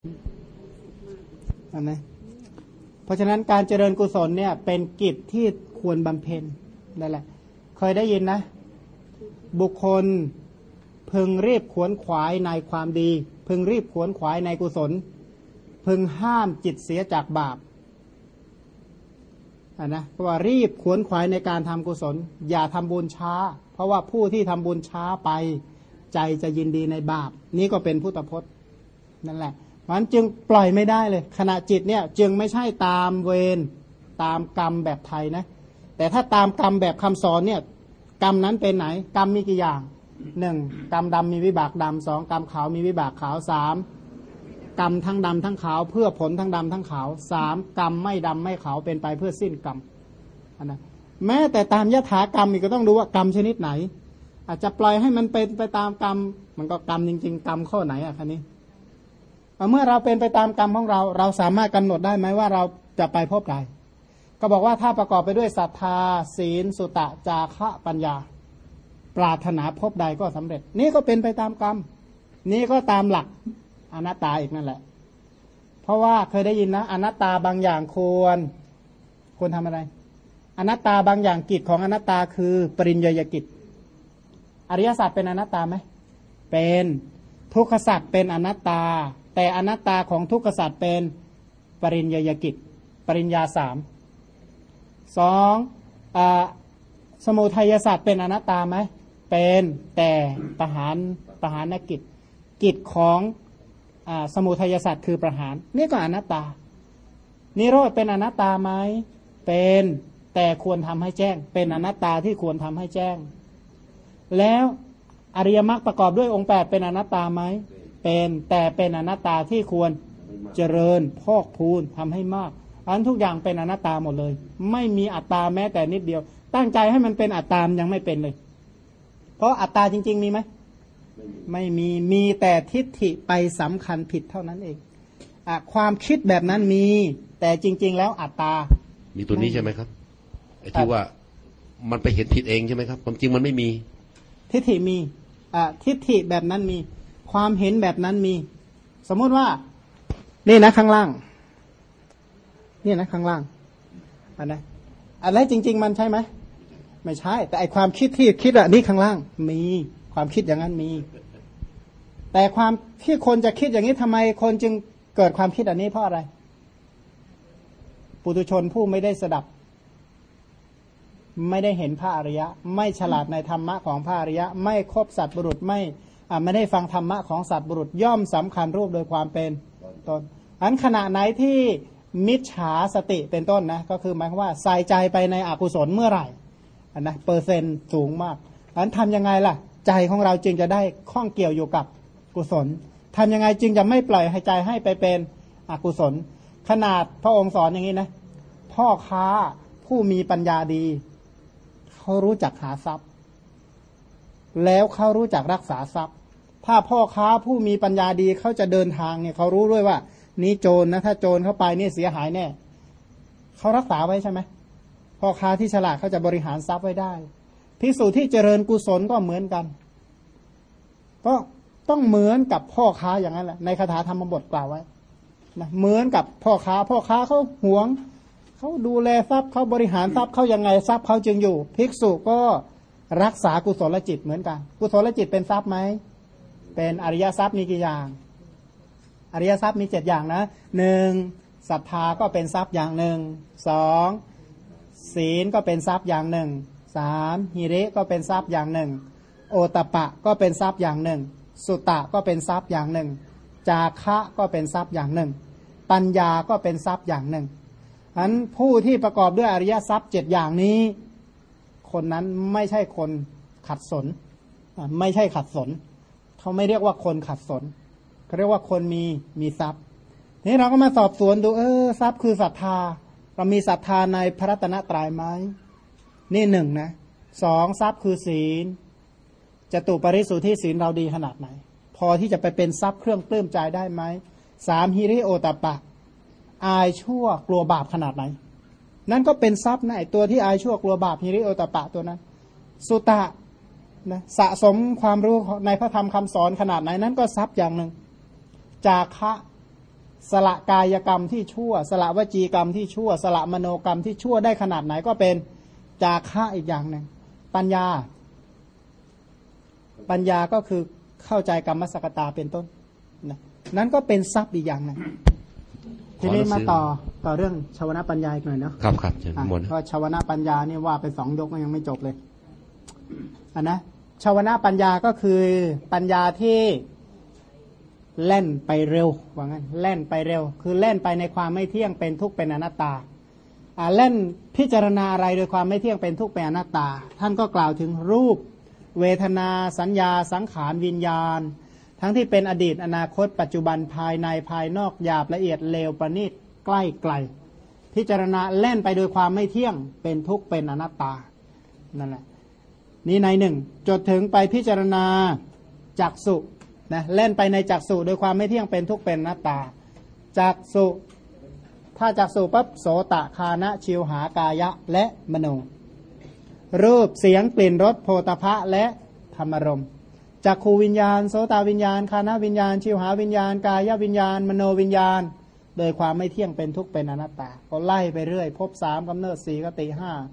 นะเพราะฉะนั้นการเจริญกุศลเนี่ยเป็นกิจที่ควรบำเพ็ญนั่นแหละเคยได้ยินนะบุคคลพึงรีบขวนขวายในความดีพึงรีบขวนขวายในกุศลพึงห้ามจิตเสียจากบาปนะเพราะว่ารีบขวนขวายในการทำกุศลอย่าทำบุญช้าเพราะว่าผู้ที่ทำบุญช้าไปใจจะยินดีในบาปนี้ก็เป็นพุทธพจน์นั่นแหละมันจึงปล่อยไม่ได้เลยขณะจิตเนี่ยจึงไม่ใช่ตามเวรตามกรรมแบบไทยนะแต่ถ้าตามกรรมแบบคำสอนเนี่ยกรรมนั้นเป็นไหนกรรมมีกี่อย่างหนึ่งกรรมดำมีวิบากดำสองกรรมขาวมีวิบากขาวสามกรรมทั้งดำทั้งขาวเพื่อผลทั้งดำทั้งขาวสามกรรมไม่ดำไม่ขาวเป็นไปเพื่อสิ้นกรรมนะแม้แต่ตามยถากรรมอีกก็ต้องดูว่ากรรมชนิดไหนอาจจะปล่อยให้มันเป็นไปตามกรรมมันก็กรรมจริงๆกรรมข้อไหนคันนี้เมื่อเราเป็นไปตามกรรมของเราเราสามารถกำหนดได้ไหมว่าเราจะไปพบใดก็บอกว่าถ้าประกอบไปด้วยศรัทธาศีลสุตะจาคะปัญญาปรารถนาพบใดก็สำเร็จนี่ก็เป็นไปตามกรรมนี่ก็ตามหลักอนัตตาอีกนั่นแหละเพราะว่าเคยได้ยินนะอนัตตาบางอย่างควรทำอะไรอนัตตาบางอย่างกิจของอนัตตาคือปริญญยกิจอริยสัจเป็นอนัตตาไหมเป็นทุกขสัจเป็นอนัตตาแต่อนัตตาของทุกขสัจเป็นปริญญยกิจปริญญาสามสองสมุทัยสัจเป็นอนัตตาไหมเป็นแต่ประหารกิจกิจของสมุทัยสัจคือประหารนี่ก็อนัตตานิโรธเป็นอนัตตาไหมเป็นแต่ควรทำให้แจ้งเป็นอนัตตาที่ควรทำให้แจ้งแล้วอริยมรรคประกอบด้วยองค์8เป็นอนัตตาไหมเป็นแต่เป็นอนัตตาที่ควรเจริญพอกพูนทำให้มากอันทุกอย่างเป็นอนัตตาหมดเลยไม่มีอัตตาแม้แต่นิดเดียวตั้งใจให้มันเป็นอัตตายังไม่เป็นเลยเพราะอัตตาจริงๆมีไหมไม่มีแต่ทิฏฐิไปสำคัญผิดเท่านั้นเองความคิดแบบนั้นมีแต่จริงๆแล้วอัตตามีตัวนี้ใช่ไหมครับไอ้ที่ว่ามันไปเห็นผิดเองใช่ไหมครับความจริงมันไม่มีทิฏฐิมีทิฏฐิแบบนั้นมีความเห็นแบบนั้นมีสมมุติว่านี่นะข้างล่างนี่นะข้างล่างอะไรจริงๆมันใช่ไหมไม่ใช่แต่ไอความคิดที่คิดนี่ข้างล่างมีความคิดอย่างนั้นมีแต่ความที่คนจะคิดอย่างนี้ทำไมคนจึงเกิดความคิดอันนี้เพราะอะไรปุถุชนผู้ไม่ได้สดับไม่ได้เห็นพระอริยะไม่ฉลาดในธรรมะของพระอริยะไม่คบสัตว์บุรุษไม่ได้ฟังธรรมะของสัตว์บุรุษย่อมสำคัญรูปโดยความเป็นตนอันขณะไหนที่มิจฉาสติเป็นต้นนะก็คือหมายความว่าใส่ใจไปในอกุศลเมื่อไหร่นะเปอร์เซ็นต์สูงมากอันทำยังไงล่ะใจของเราจึงจะได้ข้องเกี่ยวอยู่กับกุศลทำยังไงจึงจะไม่ปล่อยให้ใจให้ไปเป็นอกุศลขนาดพระองค์สอนอย่างนี้นะพ่อค้าผู้มีปัญญาดีเขารู้จักหาทรัพย์แล้วเขารู้จักรักษาทรัพย์ถ้าพ่อค้าผู้มีปัญญาดีเขาจะเดินทางเนี่ยเขารู้ด้วยว่านี่โจรนะถ้าโจรเข้าไปนี่เสียหายแน่เขารักษาไว้ใช่ไหมพ่อค้าที่ฉลาดเขาจะบริหารทรัพย์ไว้ได้ภิกษุที่เจริญกุศลก็เหมือนกันก็ต้องเหมือนกับพ่อค้าอย่างนั้นแหละในคาถาธรรมบทกล่าวไว้นะเหมือนกับพ่อค้าเขาหวงเขาดูแลทรัพย์เขาบริหารทรัพย์เขายังไงทรัพย์เขาจึงอยู่ภิกษุก็รักษากุศลจิตเหมือนกันกุศลจิตเป็นทรัพย์ไหมเป็นอริยทรัพย์มีกี่อย่างอริยทรัพย์มี7อย่างนะ1ศรัทธาก็เป็นทรัพย์อย่างหนึ่ง2ศีลก็เป็นทรัพย์อย่างหนึ่ง3หิริก็เป็นทรัพย์อย่างหนึ่งโอตปะก็เป็นทรัพย์อย่างหนึ่งสุตะก็เป็นทรัพย์อย่างหนึ่งจาคะก็เป็นทรัพย์อย่างหนึ่งปัญญาก็เป็นทรัพย์อย่างหนึ่งอันผู้ที่ประกอบด้วยอริยทรัพย์7อย่างนี้คนนั้นไม่ใช่คนขัดสนไม่ใช่ขัดสนเขาไม่เรียกว่าคนขัดสนเขาเรียกว่าคนมีทรัพย์นี่เราก็มาสอบสวนดูทรัพย์คือศรัทธาเรามีศรัทธาในพระรัตนตรัยไหมนี่1นะ2ทรัพย์คือศีลจตุปริสุทธิศีลเราดีขนาดไหนพอที่จะไปเป็นทรัพย์เครื่องปลื้มใจได้ไหม3หิริโอตปะอายชั่วกลัวบาปขนาดไหนนั่นก็เป็นทรัพย์นะไอ้ตัวที่อายชั่วกลัวบาปหิริโอตปะตัวนั้นสุตะนะสะสมความรู้ในพระธรรมคำสอนขนาดไหนนั้นก็ทรัพย์อย่างหนึ่งจาคะสละกายกรรมที่ชั่วสละวจีกรรมที่ชั่วสละมโนกรรมที่ชั่วได้ขนาดไหนก็เป็นจาคะอีกอย่างหนึ่งปัญญาก็คือเข้าใจกรรมสกตาเป็นต้นนะนั้นก็เป็นทรัพย์อีกอย่างหนึ่งทีนี้มาต่อเรื่องชาวนะปัญญาอีกหน่อยเนาะครับครับเชิญมนต์เพราะชาวนะปัญญานี่ว่าไป2 ยกก็ยังไม่จบเลยนะชาวนะปัญญาก็คือปัญญาที่แล่นไปเร็วว่างั้นแล่นไปเร็วคือแล่นไปในความไม่เที่ยงเป็นทุกข์เป็นอนัตตาเล่นพิจารณาอะไรโดยความไม่เที่ยงเป็นทุกข์เป็นอนัตตาท่านก็กล่าวถึงรูปเวทนาสัญญาสังขารวิญญาณทั้งที่เป็นอดีตอนาคตปัจจุบันภายในภายนอกหยาบละเอียดเลวประณีตใกล้ไกลพิจารณาแล่นไปโดยความไม่เที่ยงเป็นทุกข์เป็นอนัตตานั่นแหละนี่ในหนึ่งจดถึงไปพิจารณาจักษุนะเล่นไปในจักษุโดยความไม่เที่ยงเป็นทุกข์เป็นอนัตตาจักษุถ้าจักษุปั๊บโสตคานะชิวหากายะและมโนรูปเสียงกลิ่นรสโผฏฐัพพะและธรรมารมณ์จักขูวิญญาณโสตวิญญาณคานะวิญญาณชิวหาวิญญาณกายวิญญาณมโนวิญญาณโดยความไม่เที่ยงเป็นทุกข์เป็นอนัตตาก็ไล่ไปเรื่อยภพ3กำเนิด4กติ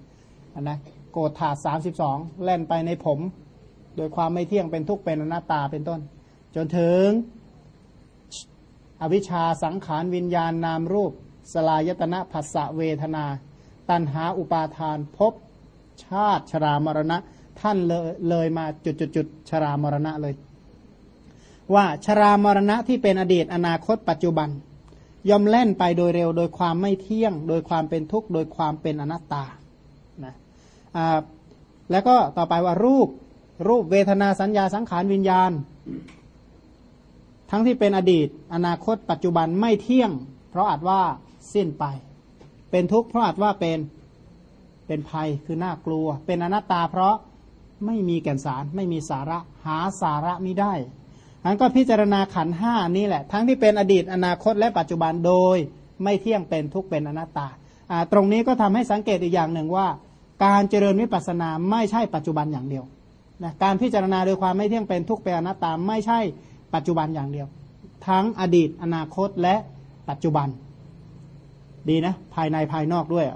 5นะโกฏฐา32แล่นไปในผมโดยความไม่เที่ยงเป็นทุกข์เป็นอนัตตาเป็นต้นจนถึงอวิชชาสังขารวิญญาณนามรูปสลายตนะผัสสะเวทนาตัณหาอุปาทานภพชาติชรามรณะท่านเลยมาจุดชรามรณะเลยว่าชรามรณะที่เป็นอดีตอนาคตปัจจุบันย่อมแล่นไปโดยเร็วโดยความไม่เที่ยงโดยความเป็นทุกข์โดยความเป็นอนัตตานะแล้วก็ต่อไปว่ารูปเวทนาสัญญาสังขารวิญญาณทั้งที่เป็นอดีตอนาคตปัจจุบันไม่เที่ยงเพราะอาจว่าสิ้นไปเป็นทุกข์เพราะอาจว่าเป็นภัยคือน่ากลัวเป็นอนัตตาเพราะไม่มีแก่นสารไม่มีสาระหาสาระมิได้นั้นก็พิจารณาขันธ์5นี่แหละทั้งที่เป็นอดีตอนาคตและปัจจุบันโดยไม่เที่ยงเป็นทุกข์เป็นอนัตตาตรงนี้ก็ทำให้สังเกตอีกอย่างหนึ่งว่าการเจริญวิปัสสนาไม่ใช่ปัจจุบันอย่างเดียวนะการพิจารณาโดยความไม่เที่ยงเป็นทุกข์เป็นอนัตตาไม่ใช่ปัจจุบันอย่างเดียวทั้งอดีตอนาคตและปัจจุบันดีนะภายในภายนอกด้วย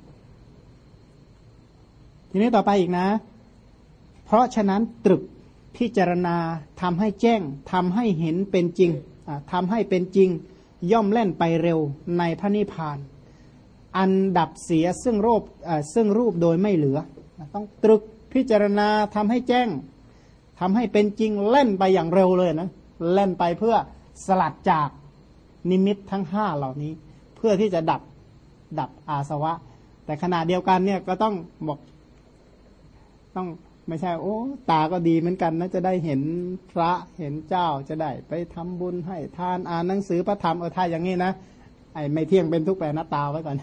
ทีนี้ต่อไปอีกนะเพราะฉะนั้นตรึกพิจารณาทำให้แจ้งทำให้เห็นเป็นจริงทำให้เป็นจริงย่อมแล่นไปเร็วในพระนิพพานอันดับเสียซึ่งรูปโดยไม่เหลือต้องตรึกพิจารณาทำให้แจ้งทำให้เป็นจริงเล่นไปอย่างเร็วเลยนะเล่นไปเพื่อสลัดจากนิมิตทั้ง5เหล่านี้เพื่อที่จะดับอาสวะแต่ขณะเดียวกันเนี่ยก็ต้องบอกต้องไม่ใช่โอ้ตาก็ดีเหมือนกันนะจะได้เห็นพระเห็นเจ้าจะได้ไปทำบุญให้ทานอ่านหนังสือพระธรรมถ้าอย่างนี้นะไอ้ไม่เที่ยงเป็นทุกข์เป็นอนัตตาไว้ก่อน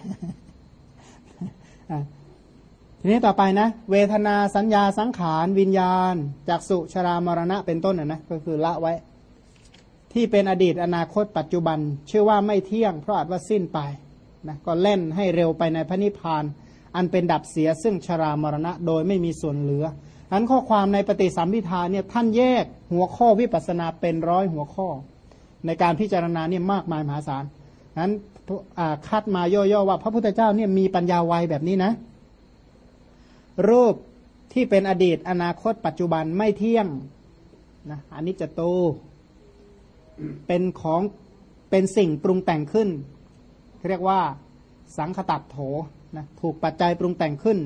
ทีนี้ต่อไปนะเวทนาสัญญาสังขารวิญญาณจักษุชรามรณะเป็นต้นนะก็คือละไว้ที่เป็นอดีตอนาคตปัจจุบันชื่อว่าไม่เที่ยงเพราะอาจว่าสิ้นไปนะก็เล่นให้เร็วไปในพระนิพพานอันเป็นดับเสียซึ่งชรามรณะโดยไม่มีส่วนเหลืออันข้อความในปฏิสัมภิทาเนี่ยท่านแยกหัวข้อวิปัสสนาเป็น100หัวข้อในการพิจารณาเนี่ยมากมายมหาศาลนั้นคัดมาย่อๆว่าพระพุทธเจ้าเนี่ยมีปัญญาไวแบบนี้นะรูปที่เป็นอดีตอนาคตปัจจุบันไม่เที่ยงนะอนิจจโตเป็นของเป็นสิ่งปรุงแต่งขึ้นเรียกว่าสังคตัดโถนะถูกปัจจัยปรุงแต่งขึ้น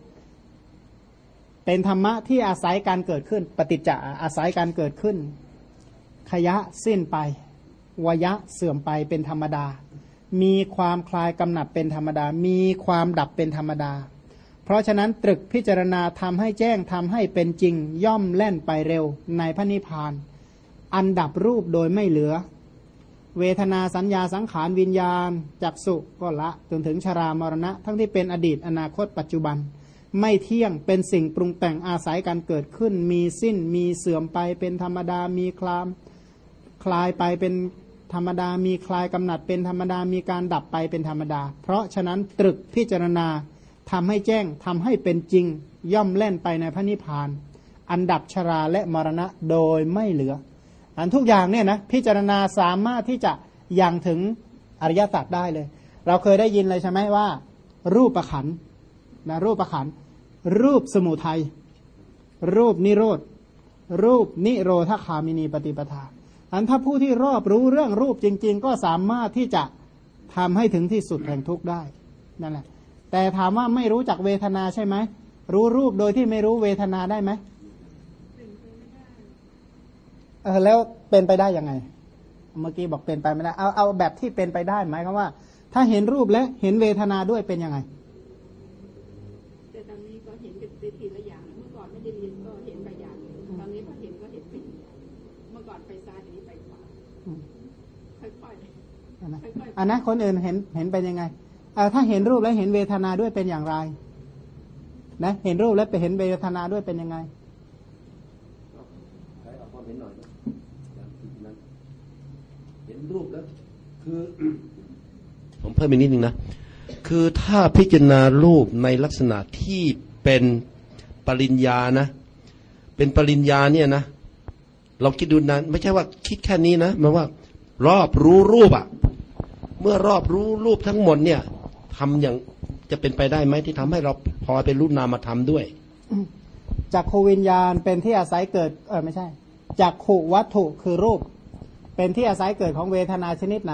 เป็นธรรมะที่อาศัยการเกิดขึ้นปฏิจจะอาศัยการเกิดขึ้นขยะสิ้นไปวยะเสื่อมไปเป็นธรรมดามีความคลายกำหนัดเป็นธรรมดามีความดับเป็นธรรมดาเพราะฉะนั้นตรึกพิจารณาทำให้แจ้งทำให้เป็นจริงย่อมแล่นไปเร็วในพระนิพพานอันดับรูปโดยไม่เหลือเวทนาสัญญาสังขารวิญญาณจักษุก็ละจนถึงชรามรณะทั้งที่เป็นอดีตอนาคตปัจจุบันไม่เที่ยงเป็นสิ่งปรุงแต่งอาศัยการเกิดขึ้นมีสิ้นมีเสื่อมไปเป็นธรรมดามีคลายไปเป็นธรรมดามีคลายกำหนัดเป็นธรรมดามีการดับไปเป็นธรรมดาเพราะฉะนั้นตรึกพิจารณาทำให้แจ้งทำให้เป็นจริงย่อมแล่นไปในพระนิพพานอันดับชราและมรณะโดยไม่เหลืออันทุกอย่างเนี่ยนะพิจารณาสามารถที่จะยังถึงอริยสัจได้เลยเราเคยได้ยินเลยใช่ไหมว่ารูปขันธ์นะรูปขันธ์รูปสมุทัยรูปนิโรธรูปนิโรธคามินีปฏิปทาอันถ้าผู้ที่รอบรู้เรื่องรูปจริงๆก็สามารถที่จะทำให้ถึงที่สุดแห่งทุกข์ได้นั่นแหละแต่ถามว่าไม่รู้จักเวทนาใช่ไหมรู้รูปโดยที่ไม่รู้เวทนาได้ไหมแล้วเป็นไปได้ยังไงเมื่อกี้บอกเป็นไปไม่ได้เอาแบบที่เป็นไปได้หมายความว่าถ้าเห็นรูปและเห็นเวทนาด้วยเป็นยังไงแต่ตอนนี้ก็เห็นเป็นทีละอย่างเมื่อก่อนไม่ได้เรียนก็เห็นไปอย่างตอนนี้พอเห็นก็เห็นเป็นเมื่อก่อนไปซ้ายนี้ไปขวาค่อยๆอันนะคนอื่นเห็นเป็นยังไงถ้าเห็นรูปแล้วเห็นเวทนาด้วยเป็นอย่างไรนะเห็นรูปแล้วไปเห็นเวทนาด้วยเป็นยังไงเห็นรูปแล้วคือผมเพิ่มอีกนิดนึงนะคือถ้าพิจารณารูปในลักษณะที่เป็นปริญญานะเป็นปริญญาเนี่ยนะเราคิดดูนะไม่ใช่ว่าคิดแค่นี้นะหมายว่ารอบรู้รูปอะเมื่อรอบรู้รูปทั้งหมดเนี่ยทำอย่างจะเป็นไปได้ไหมที่ทำให้เราพอเป็นรูปนามธรรมด้วยจักขวิญญาณเป็นที่อาศัยเกิดไม่ใช่จักขวัตถุคือรูปเป็นที่อาศัยเกิดของเวทนาชนิดไหน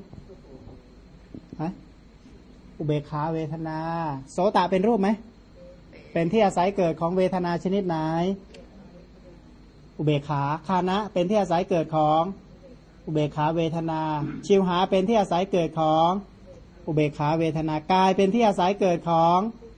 อุเบกขาเวทนาโสตเป็นรูปไหมเป็นที่อาศัยเกิดของเวทนาชนิดไหนอุเบกขาคานะเป็นที่อาศัยเกิดของอุเบกขาเวทนาชิวหาเป็นที่อาศัยเกิดของอุเบกขาเวทนากายเป็นที่อาศัยเกิดของ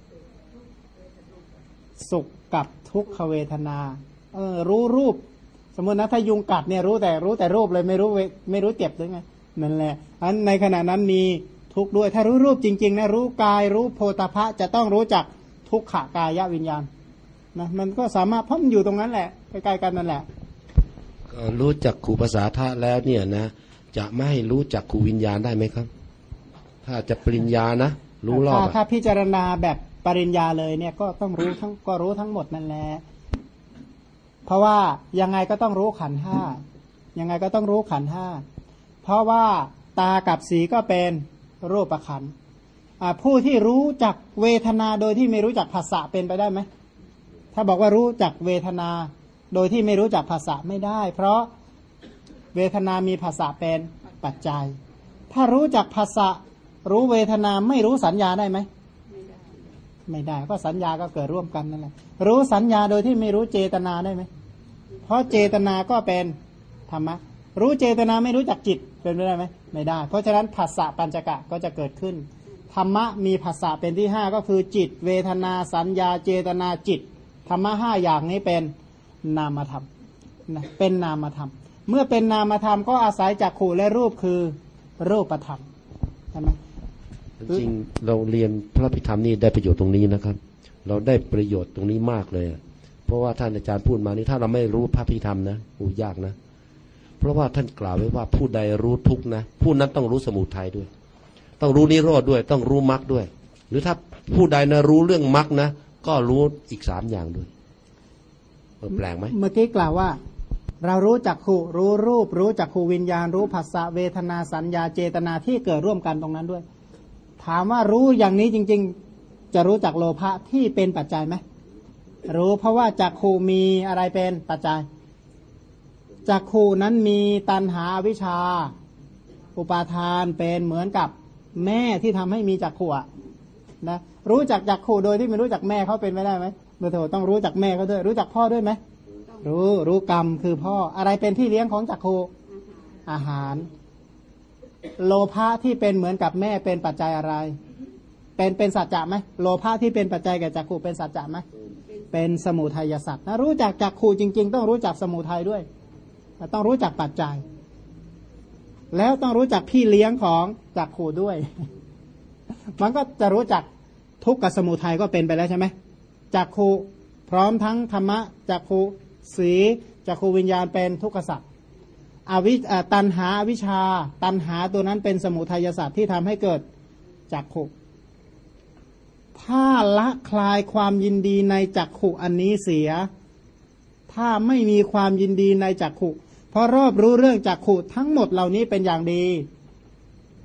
สุขกับทุกขเวทนารู้รูปสมมตินะถ้ายุงกัดเนี่ยรู้แต่รูปเลยไม่รู้เจ็บหรือไงนั่นแหละอันในขณะนั้นมีทุกข์ด้วยถ้ารู้รูปจริงๆนะรู้กายรู้โพธพะจะต้องรู้จักทุกขกายวิญญาณนะมันก็สามารถพ้นอยู่ตรงนั้นแหละใกล้ๆกันนั่นแหละรู้จักขูภาษาธาตุแล้วเนี่ยนะจะไม่ให้รู้จักขูวิญญาณได้ไหมครับถ้าจะปริญญานะรู้รอบถ้าพิจารณาแบบปริญญาเลยเนี่ยก็ต้องรู้ทั้งหมดนั่นแหละเพราะว่ายังไงก็ต้องรู้ขันธ์ห้ายังไงก็ต้องรู้ขันธ์ห้าเพราะว่าตากับสีก็เป็นรูปขันธ์ผู้ที่รู้จักเวทนาโดยที่ไม่รู้จักภาษาเป็นไปได้ไหมถ้าบอกว่ารู้จักเวทนาโดยที่ไม่รู้จักภาษาไม่ได้เพราะเวทนามีภาษาเป็นปัจจัยถ้ารู้จักภาษารู้เวทนาไม่รู้สัญญาได้ไหมไม่ได้เพราะสัญญาก็เกิดร่วมกันนั่นแหละรู้สัญญาโดยที่ไม่รู้เจตนาได้ไหมเพราะเจตนาก็เป็นธรรมะรู้เจตนาไม่รู้จักจิตเป็นไปได้ไหมไม่ได้เพราะฉะนั้นภาษาปัญจกะก็จะเกิดขึ้นธรรมะมีภาษาเป็นที่5ก็คือจิตเวทนาสัญญาเจตนาจิตธรรมะ5อย่างนี้เป็นนามธรรมนะเป็นนามธรรมเมื่อเป็นนามธรรมก็อาศัยจักขุและรูปคือรูปธรรมใช่ไหมจริงเราเรียนพระพิธรรมนี่ได้ประโยชน์ตรงนี้นะครับเราได้ประโยชน์ตรงนี้มากเลยเพราะว่าท่านอาจารย์พูดมานี่ถ้าเราไม่รู้พระพิธรรมนะยากนะเพราะว่าท่านกล่าวไว้ว่าผู้ใดรู้ทุกข์นะผู้นั้นต้องรู้สมุทัยด้วยต้องรู้นิโรธด้วยต้องรู้มรรคด้วยหรือถ้าผู้ใดนะรู้เรื่องมรรคนะก็รู้อีก3อย่างด้วยแปลกไหมเมื่อกี้กล่าวว่าเรารู้จักขูรู้รูปรู้จักขูวิญญาณรู้ภาษาเวทนาสัญญาเจตนาที่เกิดร่วมกันตรงนั้นด้วยถามว่ารู้อย่างนี้จริงๆจะรู้จักโลภะที่เป็นปัจจัยไหมรู้เพราะว่าจักขูมีอะไรเป็นปัจจัยจักขูนั้นมีตัณหาอวิชชาอุปาทานเป็นเหมือนกับแม่ที่ทำให้มีจักขูนะรู้จักจักขูโดยที่ไม่รู้จักแม่เขาเป็นไม่ได้ไหมเมื่อเธอต้องรู้จักแม่เขาด้วยรู้จักพ่อด้วยไหมรู้กรรมคือพ่ออะไรเป็นที่เลี้ยงของจักขูอาหารโลภะที่เป็นเหมือนกับแม่เป็นปัจจัยอะไรเป็นสัจจะไหมโลภะที่เป็นปัจจัยแก่จักขุเป็นสัจจะไหมเป็นสมุทัยสัจนะรู้จักจักขุจริงๆต้องรู้จักสมุทัยด้วยต้องรู้จักปัจจัยแล้วต้องรู้จักพี่เลี้ยงของจักขุด้วยมันก็จะรู้จักทุกข์กับสมุทัยก็เป็นไปแล้วใช่ไหมจักขุพร้อมทั้งธรรมะจักขุสีจักขุวิญญาณเป็นทุกขสัจตัณหาวิชาตัณหาตัวนั้นเป็นสมุทัยสัตว์ที่ทำให้เกิดจักขุถ้าละคลายความยินดีในจักขุอันนี้เสียถ้าไม่มีความยินดีในจักขุเพราะรอบรู้เรื่องจักขุทั้งหมดเหล่านี้เป็นอย่างดี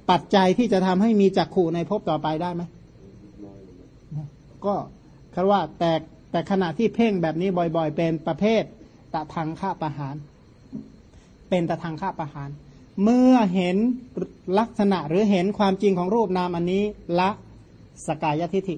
ปัจจัยที่จะทำให้มีจักขุในภพต่อไปได้ไหมก็คือว่าแต่ขณะที่เพ่งแบบนี้บ่อยๆเป็นประเภทตะทังฆปหานเป็นตะทังฆปหานเมื่อเห็นลักษณะหรือเห็นความจริงของรูปนามอันนี้ละสกายทิฏฐิ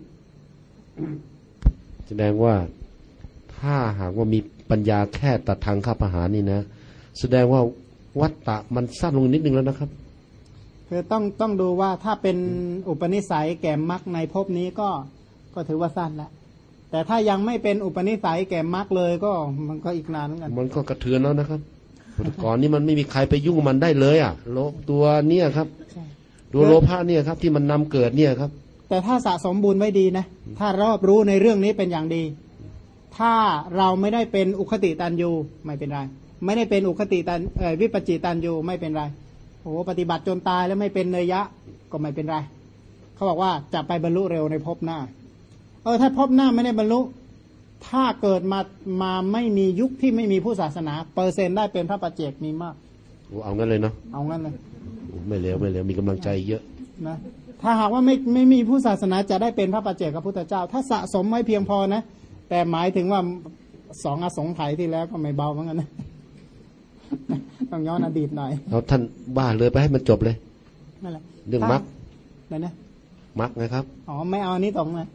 แสดงว่าถ้าหากว่ามีปัญญาแค่ตะทังฆปหานนี่นะแสดงว่าวัฏฏะมันสั้นลงนิดนึงแล้วนะครับคือต้องดูว่าถ้าเป็นอุปนิสัยแก่มรรคในภพนี้ก็ถือว่าสั้นแล้วแต่ถ้ายังไม่เป็นอุปนิสัยแก่มรรคเลยก็มันก็อีกนานเหมือนกันมันก็กระเทือนแล้วนะครับก่อนนี้มันไม่มีใครไปยุ่งมันได้เลยอ่ะโลภตัวเนี่ยครับตัวโลภะเนี่ยครับที่มันนำเกิดเนี่ยครับแต่ถ้าสะสมบุญไว้ดีนะถ้ารอบรู้ในเรื่องนี้เป็นอย่างดีถ้าเราไม่ได้เป็นอุคติตันยูไม่เป็นไรไม่ได้เป็นอุคติตันวิปจิตันยูไม่เป็นไรโอ้ปฏิบัติจนตายแล้วไม่เป็นเนยยะก็ไม่เป็นไรเขาบอกว่าจะไปบรรลุเร็วในภพหน้าถ้าภพหน้าไม่ได้บรรลุถ้าเกิดมาไม่มียุคที่ไม่มีผู้ศาสนาเปอร์เซ็นต์ได้เป็นพระปัจเจกมีมากเอางั้นเลยเนาะเอางั้นเลยไม่เลวมีกำลังใจเยอะนะถ้าหากว่าไม่มีผู้ศาสนาจะได้เป็นพระปัจเจกพระพุทธเจ้าถ้าสะสมไว้เพียงพอนะแต่หมายถึงว่า2 อสงไขยที่แล้วก็ไม่เบาเหมือนกันนะต้องย้อนอดีตหน่อยเอาท่านบ้าเลยไปให้มันจบเลยนั่นแหละเรื่องมรรคนั่นนะมรรคนะครับไม่เอาอันนี้ตรงนะ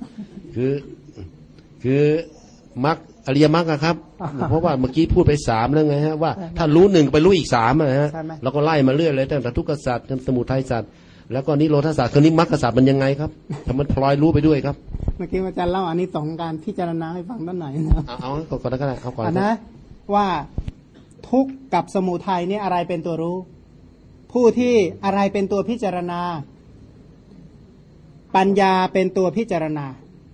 คือมรรคอริยมรรคครับเพราะว่าเมื่อกี้พูดไป3แล้วไงฮะว่าถ้ารู้1ไปรู้อีก3นะฮะแล้วก็ไล่มาเรื่อยเลยตั้งแต่ทุกขสัจจนสมุทัยสัจแล้วก็นิโรธสัจคือนี้มรรคสัจมันยังไงครับทำมันพลอยรู้ไปด้วยครับเมื่อกี้อาจารย์เล่าอันนี้2การพิจารณาให้ฟังด้านไหนนะเอาก่อนก็ได้เอาก่อนนะว่าทุกข์กับสมุทัยนี่อะไรเป็นตัวรู้ผู้ที่อะไรเป็นตัวพิจารณาปัญญาเป็นตัวพิจารณา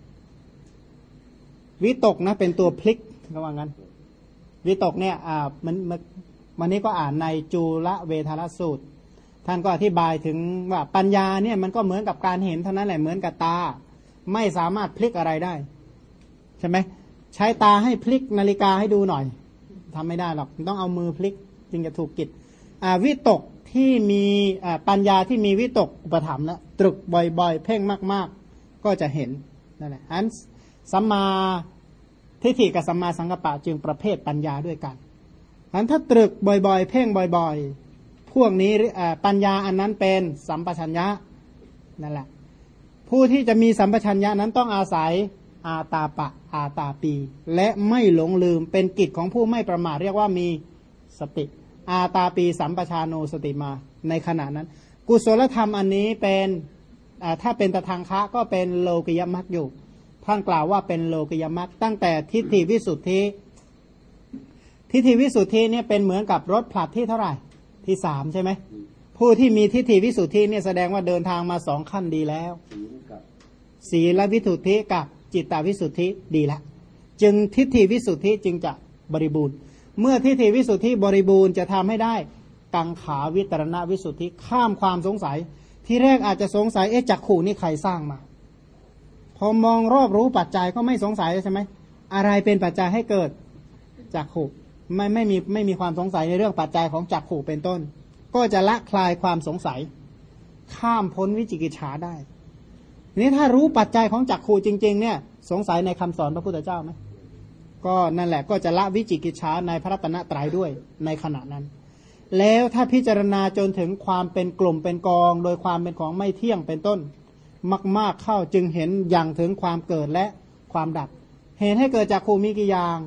วิตกนะเป็นตัวพลิกระวังกันวิตกเนี่ยมันนี้ก็อ่านในจูลเวทารสูตรท่านก็อธิบายถึงว่าปัญญาเนี่ยมันก็เหมือนกับการเห็นเท่านั้นแหละเหมือนกับตาไม่สามารถพลิกอะไรได้ใช่ไหมใช้ตาให้พลิกนาฬิกาให้ดูหน่อยทำไม่ได้หรอกต้องเอามือพลิกจึงจะถูกกิจวิตกที่มีปัญญาที่มีวิตกอุปถัมภ์นะตรึกบ่อยๆเพ่งมากๆก็จะเห็นนั่นแหละอันสัมมาทิฏฐิกับสัมมาสังกัปปะจึงประเภทปัญญาด้วยกันอันถ้าตรึกบ่อยๆเพ่งบ่อยๆพวกนี้ปัญญาอันนั้นเป็นสัมปชัญญะนั่นแหละผู้ที่จะมีสัมปชัญญะนั้นต้องอาศัยอาตาปะอาตาปีและไม่หลงลืมเป็นกิจของผู้ไม่ประมาทเรียกว่ามีสติอาตาปีสัมปชาโนสติมาในขณะนั้นกุศลธรรมอันนี้เป็นถ้าเป็นตทังคะก็เป็นโลกิยมรรคอยู่ท่านกล่าวว่าเป็นโลกิยมรรคตั้งแต่ทิฏฐิวิสุทธิเนี่ยเป็นเหมือนกับรถผลัดที่เท่าไหร่ที่3ใช่ไหมผู้ที่มีทิฏฐิวิสุทธิเนี่ยแสดงว่าเดินทางมา2ขั้นดีแล้วศีลวิสุทธิกับจิตตวิสุทธิดีแล้วจึงทิฏฐิวิสุทธิจึงจะบริบูรณ์เมื่อทิฏฐิวิสุทธิบริบูรณ์จะทำให้ได้กังขาวิตรณวิสุทธิข้ามความสงสัยที่แรกอาจจะสงสัยจักขู่นี่ใครสร้างมาพอมองรอบรู้ปัจจัยก็ไม่สงสัยใช่ไหมอะไรเป็นปัจจัยให้เกิดจักขู่ไม่มีความสงสัยในเรื่องปัจจัยของจักขู่เป็นต้นก็จะละคลายความสงสัยข้ามพ้นวิจิกิจฉาได้นี่ถ้ารู้ปัจจัยของจักขู่จริงๆเนี่ยสงสัยในคำสอนพระพุทธเจ้าไหมก็นั่นแหละก็จะละวิจิกิจฉาในพระรัตนตรัยด้วยในขณะนั้นแล้วถ้าพิจารณาจนถึงความเป็นกลุ่มเป็นกองโดยความเป็นของไม่เที่ยงเป็นต้นมากๆเข้าจึงเห็นอย่างถึงความเกิดและความดับเหตุให้เกิดจักขู่มีกี่อย่าง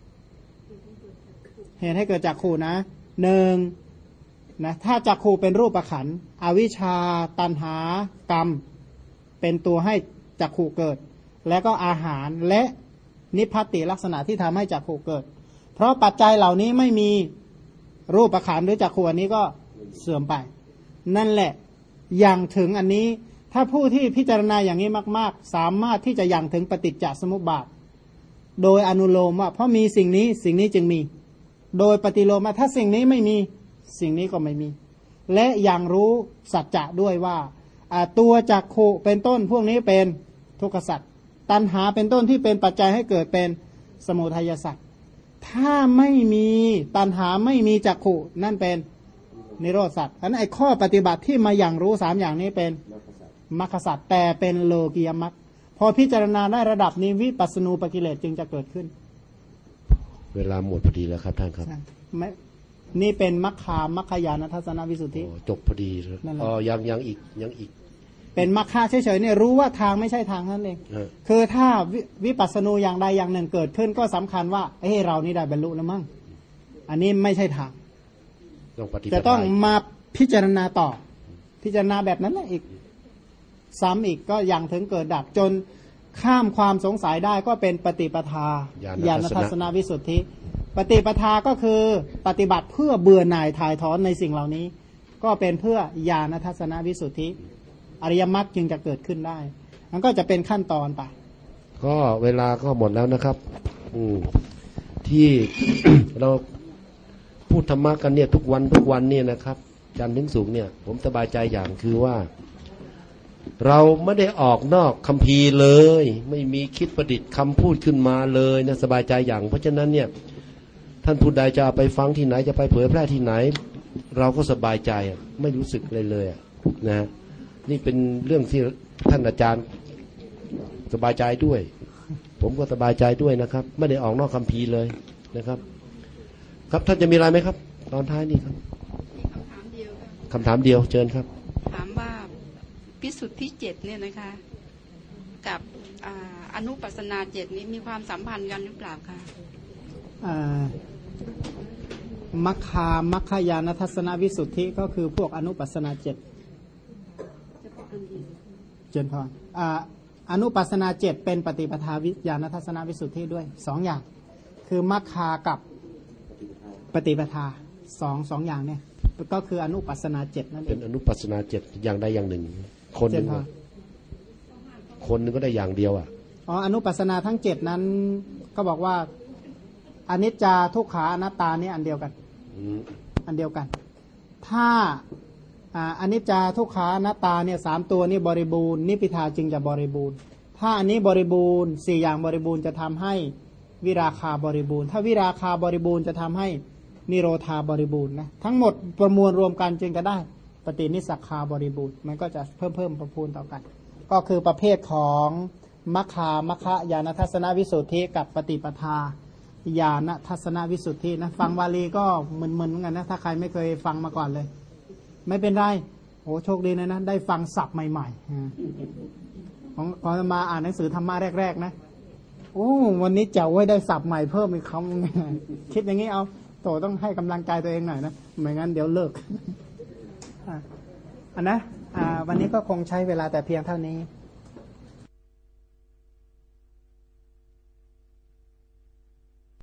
เหตุให้เกิดจักขู่นะ1นะถ้าจักขู่เป็นรูปขันธ์อวิชชาตัณหากรรมเป็นตัวให้จักขู่เกิดแล้วก็อาหารและนิพพติลักษณะที่ทำให้จักขู่เกิดเพราะปัจจัยเหล่านี้ไม่มีรูปขันธ์หรือจักขู่อันนี้ก็เสื่อมไปนั่นแหละอย่างถึงอันนี้ถ้าผู้ที่พิจารณาอย่างนี้มากๆสามารถที่จะอย่างถึงปฏิจจสมุปบาทโดยอนุโลมว่าเพราะมีสิ่งนี้จึงมีโดยปฏิโลมว่าถ้าสิ่งนี้ไม่มีสิ่งนี้ก็ไม่มีและอย่างรู้สัจจะด้วยว่าตัวจักขุเป็นต้นพวกนี้เป็นทุกขสัจตัณหาเป็นต้นที่เป็นปัจจัยให้เกิดเป็นสมุทัยสัจถ้าไม่มีตัณหาไม่มีจักขุนั่นเป็นนิโรธสัตว์อันไอข้อปฏิบัติที่มาอย่างรู้3อย่างนี้เป็นมรรคสัตว์แต่เป็นโลกียมรรคพอพิจารณาได้ระดับนี้วิปัสสนูปกิเลสจึงจะเกิดขึ้นเวลาหมดพอดีแล้วครับท่านครับนี่เป็นมัคคามัคคายานทัศนวิสุทธิจบพอดีอ๋อยังอีกเป็นมัคคาเฉยๆเนี่ยรู้ว่าทางไม่ใช่ทางนั่นเองคือถ้าวิปัสสนูอย่างใดอย่างหนึ่งเกิดขึ้นก็สำคัญว่าเรานี่ได้บรรลุแล้วมั้งอันนี้ไม่ใช่ทางจะต้องมาพิจารณาต่อพิจารณาแบบนั้นแหละอีกซ้ำอีกก็ยังถึงเกิดดับจนข้ามความสงสัยได้ก็เป็นปฏิปทาญาณทัศนวิสุทธิปฏิปทาก็คือปฏิบัติเพื่อเบื่อหน่ายถ่ายถอนในสิ่งเหล่านี้ก็เป็นเพื่อญาณทัศนวิสุทธิอริยมรรคจึงจะเกิดขึ้นได้มันก็จะเป็นขั้นตอนไปก็เวลาก็หมดแล้วนะครับที่ เราพูดธรรมะกันเนี่ยทุกวันเนี่ยนะครับจันทร์ถึงศุกร์เนี่ยผมสบายใจอย่างคือว่าเราไม่ได้ออกนอกคัมภีร์เลยไม่มีคิดประดิษฐ์คำพูดขึ้นมาเลยนะสบายใจอย่างเพราะฉะนั้นเนี่ยท่านผู้ใดจะไปฟังที่ไหนจะไปเผยแพร่ที่ไหนเราก็สบายใจไม่รู้สึกเลยนะนี่เป็นเรื่องที่ท่านอาจารย์สบายใจด้วยผมก็สบายใจด้วยนะครับไม่ได้ออกนอกคัมภีร์เลยนะครับครับท่านจะมีอะไรไหมครับตอนท้ายนี่ครับคำถามเดียวเชิญครับถามว่าวิสุทธิ7เนี่ยนะคะกับอนุปัสสนา7นี้มีความสัมพันธ์กันหรือเปล่าคะมัคคามัคคายานทัศนวิสุทธิก็คือพวกอนุปัสสนา7เจนพออนุปัสสนา7เป็นปฏิปทาญาณทัศนวิสุทธิด้วย2อย่างคือมัคคากับปฏิปทาสองอย่างเนี่ยก็คืออนุปัสสนา7นั่นเองเป็นอนุปัสสนา7อย่างใดอย่างหนึ่งคนหนึ่งก็ได้อย่างเดียวอนุปัสสนาทั้ง7นั้นก็บอกว่าอนิจจาทุกขาอนัตตานี่อันเดียวกันอันเดียวกันถ้าอนิจจาทุกขาอนัตตาเนี่ย3ตัวนี้บริบูรณ์นิพพิทาจึงจะบริบูรณ์ถ้าอันนี้บริบูรณ์4อย่างบริบูรณ์จะทำให้วิราคาบริบูรณ์ถ้าวิราคาบริบูรณ์จะทำให้นิโรธาบริบูรณ์นะทั้งหมดประมวลรวมกันจึงจะได้ปฏินิสสักคาบริบูรณ์มันก็จะเพิ่มประพูนต่อกันก็คือประเภทของมัคคามัคคายานทัศนวิสุทธิกับปฏิปทาญาณทัศนวิสุทธินะฟังบาลีก็มึนๆเหมือนกันนะถ้าใครไม่เคยฟังมาก่อนเลยไม่เป็นไรโอ้โชคดีนะได้ฟังศัพท์ใหม่ๆของมาอ่านหนังสือธรรมะแรกๆนะโอ้วันนี้จะไว้ได้ศัพท์ใหม่เพิ่มอีกคำคิดอย่างนี้เอาโตต้องให้กำลังใจตัวเองหน่อยนะไม่งั้นเดี๋ยวเลิกนะวันนี้ก็คงใช้เวลาแต่เพียงเท่านี้